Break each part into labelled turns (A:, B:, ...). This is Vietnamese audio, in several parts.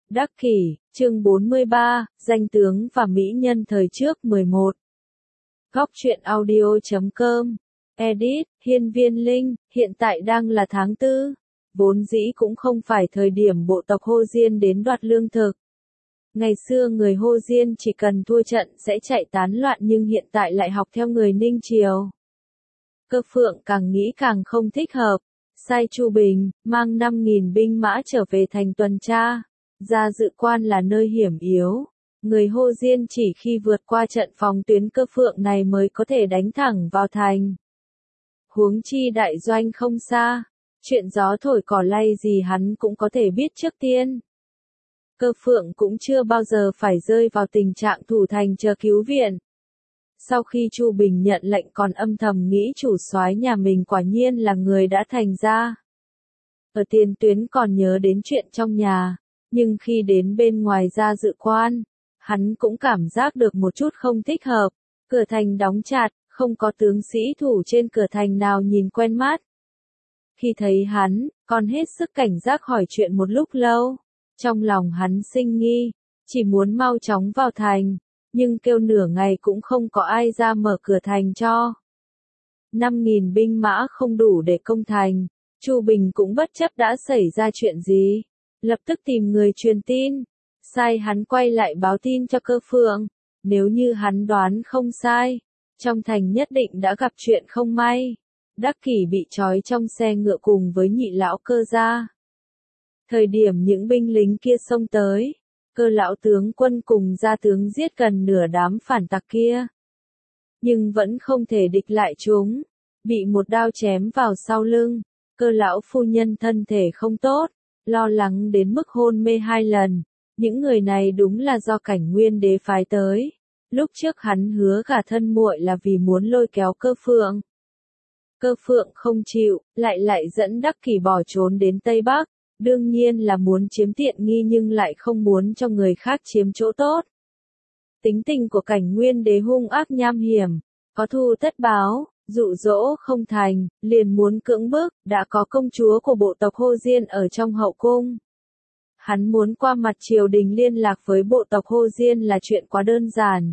A: Đắc Kỷ, chương 43, danh tướng và mỹ nhân thời trước 11. Góc truyện audio.com. Edit, Hiên Viên Linh, hiện tại đang là tháng 4. Vốn dĩ cũng không phải thời điểm bộ tộc Hồ Diên đến đoạt lương thực. Ngày xưa người Hồ Diên chỉ cần thua trận sẽ chạy tán loạn, nhưng hiện tại lại học theo người Ninh Triều. Cơ Phượng càng nghĩ càng không thích hợp. Sai Chu Bình, mang 5.000 binh mã trở về thành tuần tra. Ra Dự Quan là nơi hiểm yếu. Người Hồ Diên chỉ khi vượt qua trận phòng tuyến Cơ Phượng này mới có thể đánh thẳng vào thành. Huống chi đại doanh không xa. Chuyện gió thổi cỏ lay gì hắn cũng có thể biết trước tiên. Cơ Phượng cũng chưa bao giờ phải rơi vào tình trạng thủ thành chờ cứu viện. Sau khi Chu Bình nhận lệnh còn âm thầm nghĩ chủ soái nhà mình quả nhiên là người đã thành ra. Ở tiền tuyến còn nhớ đến chuyện trong nhà, nhưng khi đến bên ngoài Ra Dự Quan, hắn cũng cảm giác được một chút không thích hợp. Cửa thành đóng chặt, không có tướng sĩ thủ trên cửa thành nào nhìn quen mắt. Khi thấy hắn, còn hết sức cảnh giác hỏi chuyện một lúc lâu. Trong lòng hắn sinh nghi, chỉ muốn mau chóng vào thành. Nhưng kêu nửa ngày cũng không có ai ra mở cửa thành cho. 5.000 binh mã không đủ để công thành, Chu Bình cũng bất chấp đã xảy ra chuyện gì, lập tức tìm người truyền tin, sai hắn quay lại báo tin cho Cơ Phượng. Nếu như hắn đoán không sai, trong thành nhất định đã gặp chuyện không may. Đắc Kỷ bị trói trong xe ngựa cùng với nhị lão Cơ gia. Thời điểm những binh lính kia xông tới, Cơ lão tướng quân cùng gia tướng giết gần nửa đám phản tặc kia. Nhưng vẫn không thể địch lại chúng, bị một đao chém vào sau lưng. Cơ lão phu nhân thân thể không tốt, lo lắng đến mức hôn mê 2 lần. Những người này đúng là do Cảnh Nguyên Đế phái tới. Lúc trước hắn hứa gả thân muội là vì muốn lôi kéo Cơ Phượng. Cơ Phượng không chịu, lại dẫn Đắc Kỷ bỏ trốn đến Tây Bắc. Đương nhiên là muốn chiếm tiện nghi nhưng lại không muốn cho người khác chiếm chỗ tốt. Tính tình của Cảnh Nguyên Đế hung ác nham hiểm, có thù tất báo, dụ dỗ không thành, liền muốn cưỡng bức. Đã có công chúa của bộ tộc Hồ Diên ở trong hậu cung. Hắn muốn qua mặt triều đình liên lạc với bộ tộc Hồ Diên là chuyện quá đơn giản.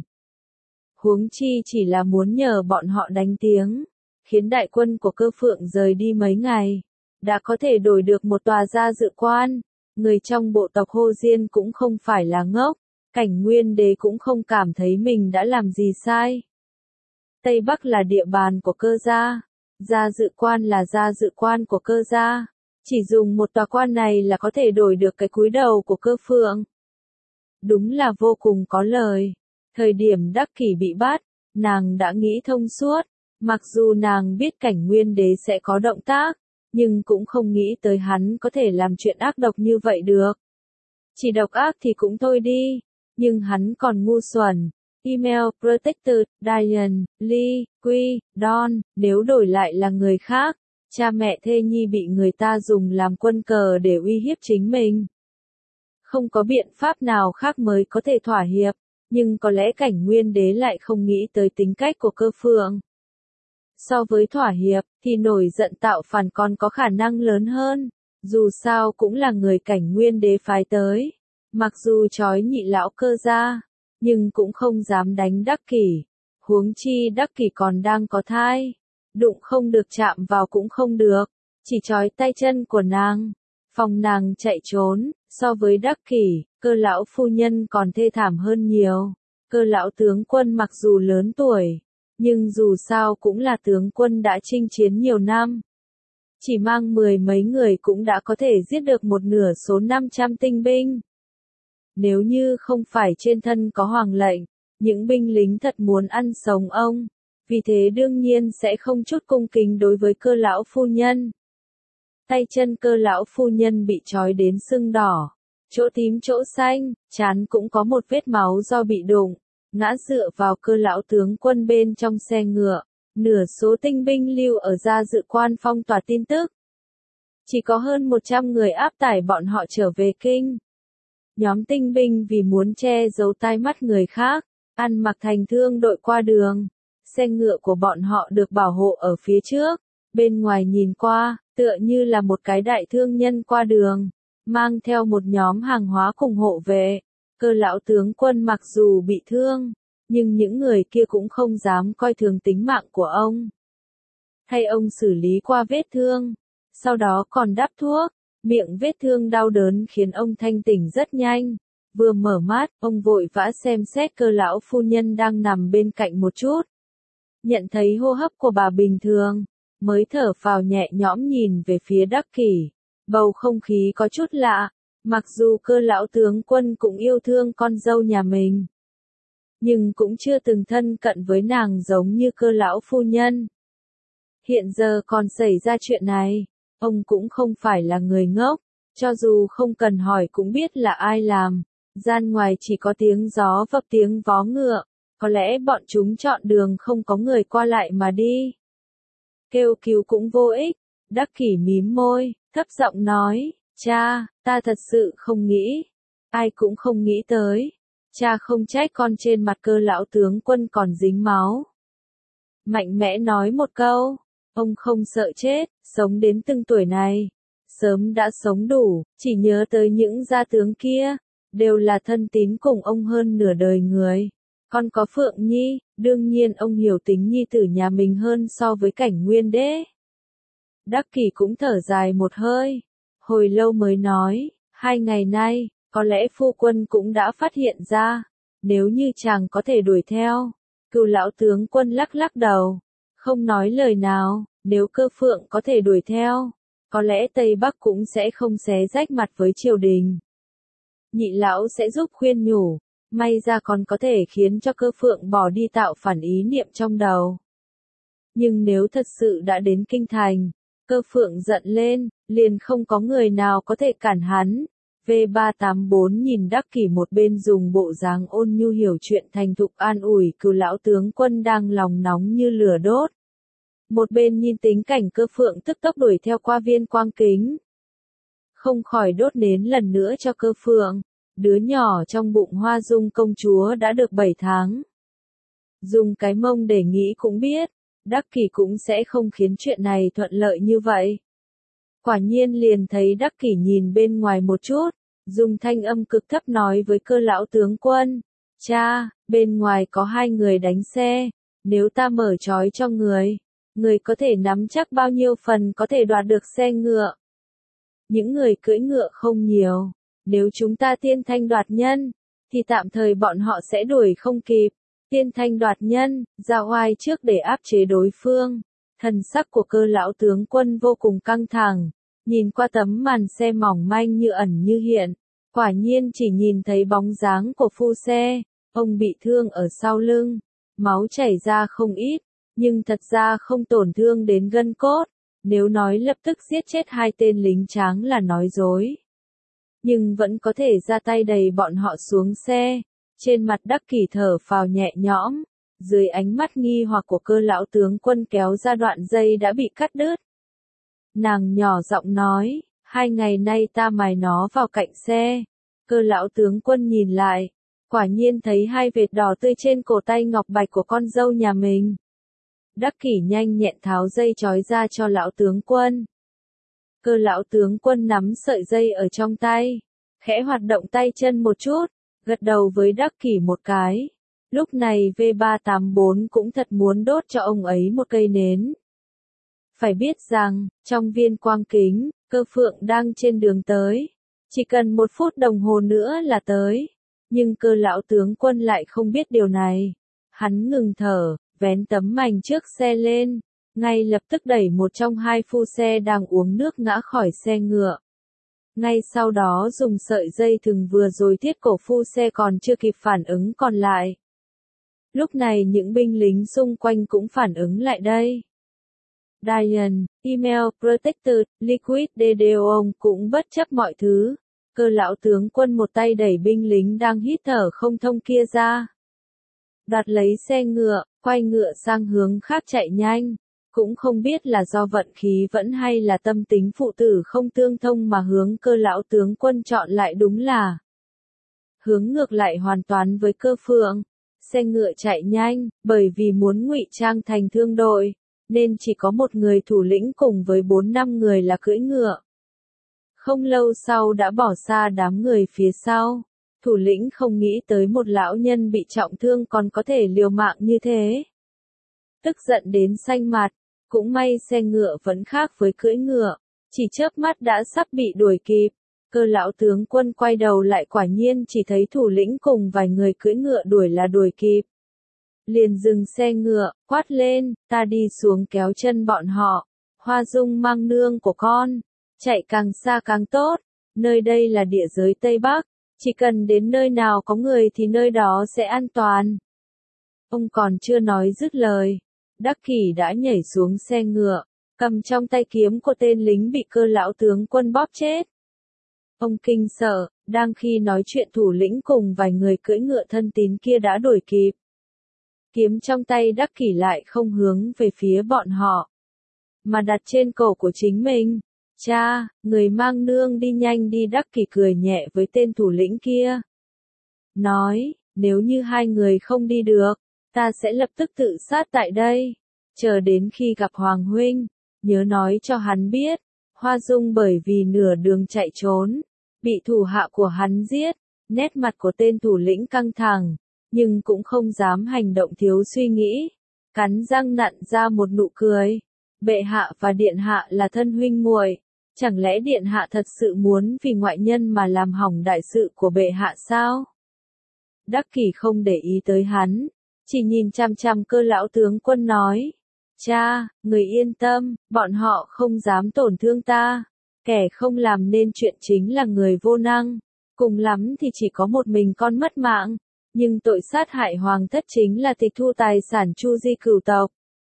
A: Huống chi chỉ là muốn nhờ bọn họ đánh tiếng, khiến đại quân của Cơ Phượng rời đi mấy ngày. Đã có thể đổi được một tòa Ra Dự Quan. Người trong bộ tộc Hồ Diên cũng không phải là ngốc. Cảnh Nguyên Đế cũng không cảm thấy mình đã làm gì sai. Tây Bắc là địa bàn của Cơ gia. Ra Dự Quan là Ra Dự Quan của Cơ gia. Chỉ dùng một tòa quan này là có thể đổi được cái cúi đầu của Cơ Phượng. Đúng là vô cùng có lời. Thời điểm Đắc Kỷ bị bắt, nàng đã nghĩ thông suốt. Mặc dù nàng biết Cảnh Nguyên Đế sẽ có động tác, nhưng cũng không nghĩ tới hắn có thể làm chuyện ác độc như vậy được. Chỉ độc ác thì cũng thôi đi, nhưng hắn còn ngu xuẩn. Email Protected, Diane, Lee, Quy, Don, nếu đổi lại là người khác, cha mẹ thê nhi bị người ta dùng làm quân cờ để uy hiếp chính mình. Không có biện pháp nào khác mới có thể thỏa hiệp, nhưng có lẽ Cảnh Nguyên Đế lại không nghĩ tới tính cách của Cơ Phượng. So với thỏa hiệp, thì nổi giận tạo phản còn có khả năng lớn hơn. Dù sao cũng là người Cảnh Nguyên Đế phái tới. Mặc dù trói nhị lão Cơ gia, nhưng cũng không dám đánh Đắc Kỷ. Huống chi Đắc Kỷ còn đang có thai. Đụng không được chạm vào cũng không được. Chỉ trói tay chân của nàng. Phòng nàng chạy trốn. So với Đắc Kỷ, Cơ lão phu nhân còn thê thảm hơn nhiều. Cơ lão tướng quân mặc dù lớn tuổi, nhưng dù sao cũng là tướng quân đã chinh chiến nhiều năm. Chỉ mang 10 mấy người cũng đã có thể giết được một nửa số 500 tinh binh. Nếu như không phải trên thân có hoàng lệnh, những binh lính thật muốn ăn sống ông. Vì thế đương nhiên sẽ không chút cung kính đối với Cơ lão phu nhân. Tay chân Cơ lão phu nhân bị trói đến sưng đỏ, chỗ tím chỗ xanh, trán cũng có một vết máu do bị đụng. Ngã dựa vào Cơ lão tướng quân bên trong xe ngựa. Nửa số tinh binh lưu ở Ra Dự Quan phong tỏa tin tức. Chỉ có hơn 100 người áp tải bọn họ trở về kinh. Nhóm tinh binh vì muốn che giấu tai mắt người khác, ăn mặc thành thương đội qua đường. Xe ngựa của bọn họ được bảo hộ ở phía trước. Bên ngoài nhìn qua, tựa như là một cái đại thương nhân qua đường. mang theo một nhóm hàng hóa cùng hộ vệ. Cơ lão tướng quân mặc dù bị thương, nhưng những người kia cũng không dám coi thường tính mạng của ông. Thay ông xử lý qua vết thương, sau đó còn đắp thuốc, miệng vết thương đau đớn khiến ông thanh tỉnh rất nhanh. Vừa mở mắt, ông vội vã xem xét Cơ lão phu nhân đang nằm bên cạnh một chút. Nhận thấy hô hấp của bà bình thường, mới thở phào nhẹ nhõm nhìn về phía Đắc Kỷ. Bầu không khí có chút lạ, mặc dù Cơ lão tướng quân cũng yêu thương con dâu nhà mình, nhưng cũng chưa từng thân cận với nàng giống như Cơ lão phu nhân. Hiện giờ còn xảy ra chuyện này, ông cũng không phải là người ngốc, cho dù không cần hỏi cũng biết là ai làm. Gian ngoài chỉ có tiếng gió vấp tiếng vó ngựa, có lẽ bọn chúng chọn đường không có người qua lại mà đi. Kêu cứu cũng vô ích. Đắc Kỷ mím môi, thấp giọng nói, cha, ta thật sự không nghĩ. Ai cũng không nghĩ tới. Cha không trách con trên mặt Cơ lão tướng quân còn dính máu. Mạnh mẽ nói một câu, ông không sợ chết, sống đến từng tuổi này. Sớm đã sống đủ, chỉ nhớ tới những gia tướng kia, đều là thân tín cùng ông hơn nửa đời người. Còn có Phượng Nhi, đương nhiên ông hiểu tính nhi tử nhà mình hơn so với Cảnh Nguyên đế. Đắc Kỷ cũng thở dài một hơi, hồi lâu mới nói, 2 ngày nay, có lẽ phu quân cũng đã phát hiện ra, nếu như chàng có thể đuổi theo. Cửu lão tướng quân lắc lắc đầu, không nói lời nào, nếu Cơ Phượng có thể đuổi theo, có lẽ Tây Bắc cũng sẽ không xé rách mặt với triều đình. Nhị lão sẽ giúp khuyên nhủ, may ra còn có thể khiến cho Cơ Phượng bỏ đi tạo phản ý niệm trong đầu. Nhưng nếu thật sự đã đến kinh thành, Cơ Phượng giận lên, liền không có người nào có thể cản hắn. V384 nhìn Đắc Kỷ một bên dùng bộ dáng ôn nhu hiểu chuyện thành thục an ủi Cửu lão tướng quân đang lòng nóng như lửa đốt. Một bên nhìn tính cảnh Cơ Phượng tức tốc đuổi theo qua Viên Quang Kính. Không khỏi đốt nến lần nữa cho Cơ Phượng. Đứa nhỏ trong bụng Hoa Dung công chúa đã được 7 tháng. Dùng cái mông để nghĩ cũng biết, Đắc Kỷ cũng sẽ không khiến chuyện này thuận lợi như vậy. Quả nhiên liền thấy Đắc Kỷ nhìn bên ngoài một chút, dùng thanh âm cực thấp nói với Cơ lão tướng quân, cha, bên ngoài có 2 người đánh xe, nếu ta mở trói cho người có thể nắm chắc bao nhiêu phần có thể đoạt được xe ngựa. Những người cưỡi ngựa không nhiều, nếu chúng ta tiên thanh đoạt nhân, thì tạm thời bọn họ sẽ đuổi không kịp. Tiên thanh đoạt nhân, ra oai trước để áp chế đối phương. Thần sắc của Cơ lão tướng quân vô cùng căng thẳng, nhìn qua tấm màn xe mỏng manh như ẩn như hiện, quả nhiên chỉ nhìn thấy bóng dáng của phu xe, ông bị thương ở sau lưng, máu chảy ra không ít, nhưng thật ra không tổn thương đến gân cốt, nếu nói lập tức giết chết 2 tên lính tráng là nói dối. Nhưng vẫn có thể ra tay đẩy bọn họ xuống xe. Trên mặt Đắc Kỷ thở phào nhẹ nhõm, dưới ánh mắt nghi hoặc của Cơ lão tướng quân kéo ra đoạn dây đã bị cắt đứt. Nàng nhỏ giọng nói, 2 ngày nay ta mài nó vào cạnh xe. Cơ lão tướng quân nhìn lại, quả nhiên thấy 2 vệt đỏ tươi trên cổ tay ngọc bạch của con dâu nhà mình. Đắc Kỷ nhanh nhẹn tháo dây trói ra cho lão tướng quân. Cơ lão tướng quân nắm sợi dây ở trong tay, khẽ hoạt động tay chân một chút, gật đầu với Đắc Kỷ một cái. Lúc này V384 cũng thật muốn đốt cho ông ấy một cây nến. Phải biết rằng, trong Viên Quang Kính, Cơ Phượng đang trên đường tới. Chỉ cần 1 phút đồng hồ nữa là tới. Nhưng Cơ lão tướng quân lại không biết điều này. Hắn ngừng thở, vén tấm mành trước xe lên, ngay lập tức đẩy một trong 2 phu xe đang uống nước ngã khỏi xe ngựa. Ngay sau đó dùng sợi dây thừng vừa rồi thiết cổ phu xe còn chưa kịp phản ứng còn lại. Lúc này những binh lính xung quanh cũng phản ứng lại đây. Diane, Email, Protector, Liquid Dedeon cũng bất chấp mọi thứ. Cơ lão tướng quân một tay đẩy binh lính đang hít thở không thông kia ra. Đoạt lấy xe ngựa, quay ngựa sang hướng khác chạy nhanh. Cũng không biết là do vận khí vẫn hay là tâm tính phụ tử không tương thông mà hướng Cơ lão tướng quân chọn lại đúng là hướng ngược lại hoàn toàn với Cơ Phượng. Xe ngựa chạy nhanh, bởi vì muốn ngụy trang thành thương đội, nên chỉ có một người thủ lĩnh cùng với 4-5 người là cưỡi ngựa. Không lâu sau đã bỏ xa đám người phía sau. Thủ lĩnh không nghĩ tới một lão nhân bị trọng thương còn có thể liều mạng như thế. Tức giận đến xanh mặt, cũng may xe ngựa vẫn khác với cưỡi ngựa, chỉ chớp mắt đã sắp bị đuổi kịp. Cơ lão tướng quân quay đầu lại quả nhiên chỉ thấy thủ lĩnh cùng vài người cưỡi ngựa đuổi là đuổi kịp. Liền dừng xe ngựa, quát lên, ta đi xuống kéo chân bọn họ. Hoa Dung mang nương của con, chạy càng xa càng tốt, nơi đây là địa giới Tây Bắc, chỉ cần đến nơi nào có người thì nơi đó sẽ an toàn. Ông còn chưa nói dứt lời, Đắc Kỷ đã nhảy xuống xe ngựa, cầm trong tay kiếm của tên lính bị Cơ lão tướng quân bóp chết. Ông kinh sợ, đang khi nói chuyện thủ lĩnh cùng vài người cưỡi ngựa thân tín kia đã đuổi kịp. Kiếm trong tay Đắc Kỷ lại không hướng về phía bọn họ, mà đặt trên cổ của chính mình. Cha, người mang nương đi nhanh đi. Đắc Kỷ cười nhẹ với tên thủ lĩnh kia. Nói, nếu như hai người không đi được, ta sẽ lập tức tự sát tại đây. Chờ đến khi gặp Hoàng huynh, nhớ nói cho hắn biết, Hoa Dung bởi vì nửa đường chạy trốn, bị thủ hạ của hắn giết. Nét mặt của tên thủ lĩnh căng thẳng, nhưng cũng không dám hành động thiếu suy nghĩ. Cắn răng nặn ra một nụ cười. Bệ hạ và điện hạ là thân huynh muội, chẳng lẽ điện hạ thật sự muốn vì ngoại nhân mà làm hỏng đại sự của bệ hạ sao? Đắc Kỷ không để ý tới hắn, chỉ nhìn chằm chằm Cơ lão tướng quân nói. Cha, người yên tâm, bọn họ không dám tổn thương ta. Kẻ không làm nên chuyện chính là người vô năng, cùng lắm thì chỉ có một mình con mất mạng, nhưng tội sát hại hoàng thất chính là tịch thu tài sản Chu Di cửu tộc.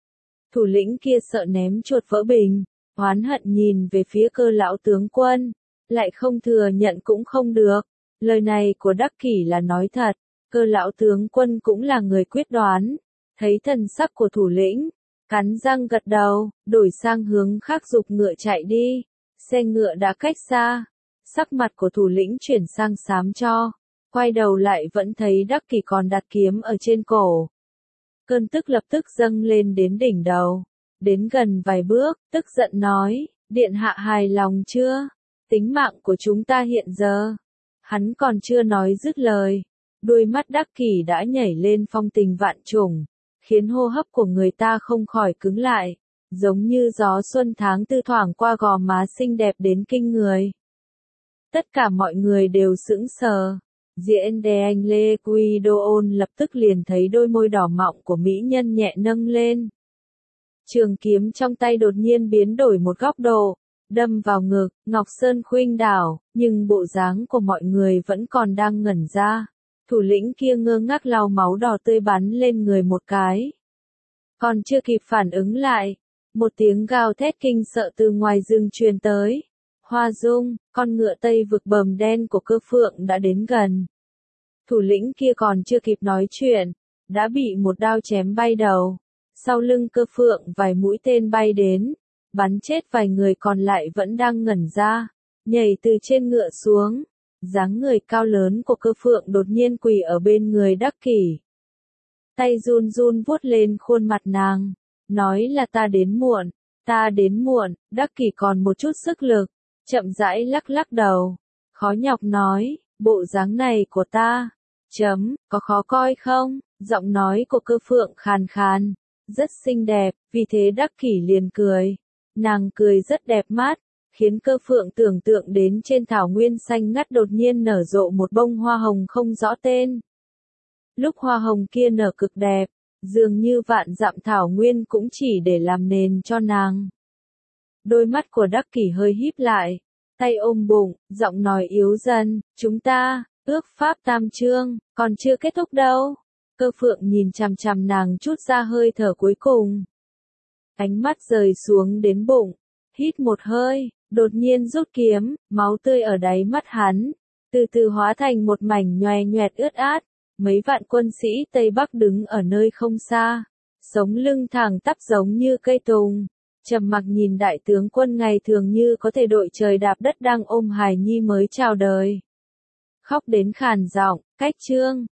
A: Thủ lĩnh kia sợ ném chuột vỡ bình, oán hận nhìn về phía Cơ lão tướng quân, lại không thừa nhận cũng không được. Lời này của Đắc Kỷ là nói thật, Cơ lão tướng quân cũng là người quyết đoán, thấy thần sắc của thủ lĩnh, cắn răng gật đầu, đổi sang hướng khác giục ngựa chạy đi. Xe ngựa đã cách xa, sắc mặt của thủ lĩnh chuyển sang xám cho, quay đầu lại vẫn thấy Đắc Kỷ còn đặt kiếm ở trên cổ. Cơn tức lập tức dâng lên đến đỉnh đầu, đến gần vài bước, tức giận nói, điện hạ hài lòng chưa? Tính mạng của chúng ta hiện giờ. Hắn còn chưa nói dứt lời, đôi mắt Đắc Kỷ đã nhảy lên phong tình vạn trùng, khiến hô hấp của người ta không khỏi cứng lại, giống như gió xuân tháng tư thoảng qua gò má xinh đẹp đến kinh người. Tất cả mọi người đều sững sờ. Diễn de anh Lê Quy Đô Ôn lập tức liền thấy đôi môi đỏ mọng của mỹ nhân nhẹ nâng lên. Trường kiếm trong tay đột nhiên biến đổi một góc độ, đâm vào ngực, Ngọc Sơn khuynh đảo, nhưng bộ dáng của mọi người vẫn còn đang ngẩn ra. Thủ lĩnh kia ngơ ngác lau máu đỏ tươi bắn lên người một cái. Còn chưa kịp phản ứng lại, một tiếng gào thét kinh sợ từ ngoài rừng truyền tới. Hoa Dung, con ngựa Tây vực bờm đen của Cơ Phượng đã đến gần. Thủ lĩnh kia còn chưa kịp nói chuyện, đã bị một đao chém bay đầu. Sau lưng Cơ Phượng vài mũi tên bay đến, bắn chết vài người còn lại vẫn đang ngẩn ra, nhảy từ trên ngựa xuống. Dáng người cao lớn của Cơ Phượng đột nhiên quỳ ở bên người Đắc Kỷ. Tay run run vuốt lên khuôn mặt nàng, nói là ta đến muộn. Đắc Kỷ còn một chút sức lực, chậm rãi lắc lắc đầu, khó nhọc nói, bộ dáng này của ta, có khó coi không? Giọng nói của Cơ Phượng khàn khàn, rất xinh đẹp, vì thế Đắc Kỷ liền cười. Nàng cười rất đẹp mắt, khiến Cơ Phượng tưởng tượng đến trên thảo nguyên xanh ngắt đột nhiên nở rộ một bông hoa hồng không rõ tên. Lúc hoa hồng kia nở cực đẹp, dường như vạn dặm thảo nguyên cũng chỉ để làm nền cho nàng. Đôi mắt của Đắc Kỷ hơi híp lại, tay ôm bụng, giọng nói yếu dần, chúng ta, ước pháp tam chương, còn chưa kết thúc đâu. Cơ Phượng nhìn chằm chằm nàng chút ra hơi thở cuối cùng. Ánh mắt rời xuống đến bụng, hít một hơi, đột nhiên rút kiếm, máu tươi ở đáy mắt hắn, từ từ hóa thành một mảnh nhoè nhoẹt ướt át. Mấy vạn quân sĩ Tây Bắc đứng ở nơi không xa, sống lưng thẳng tắp giống như cây tùng, trầm mặc nhìn đại tướng quân ngày thường như có thể đội trời đạp đất đang ôm hài nhi mới chào đời. Khóc đến khàn giọng, cách chương.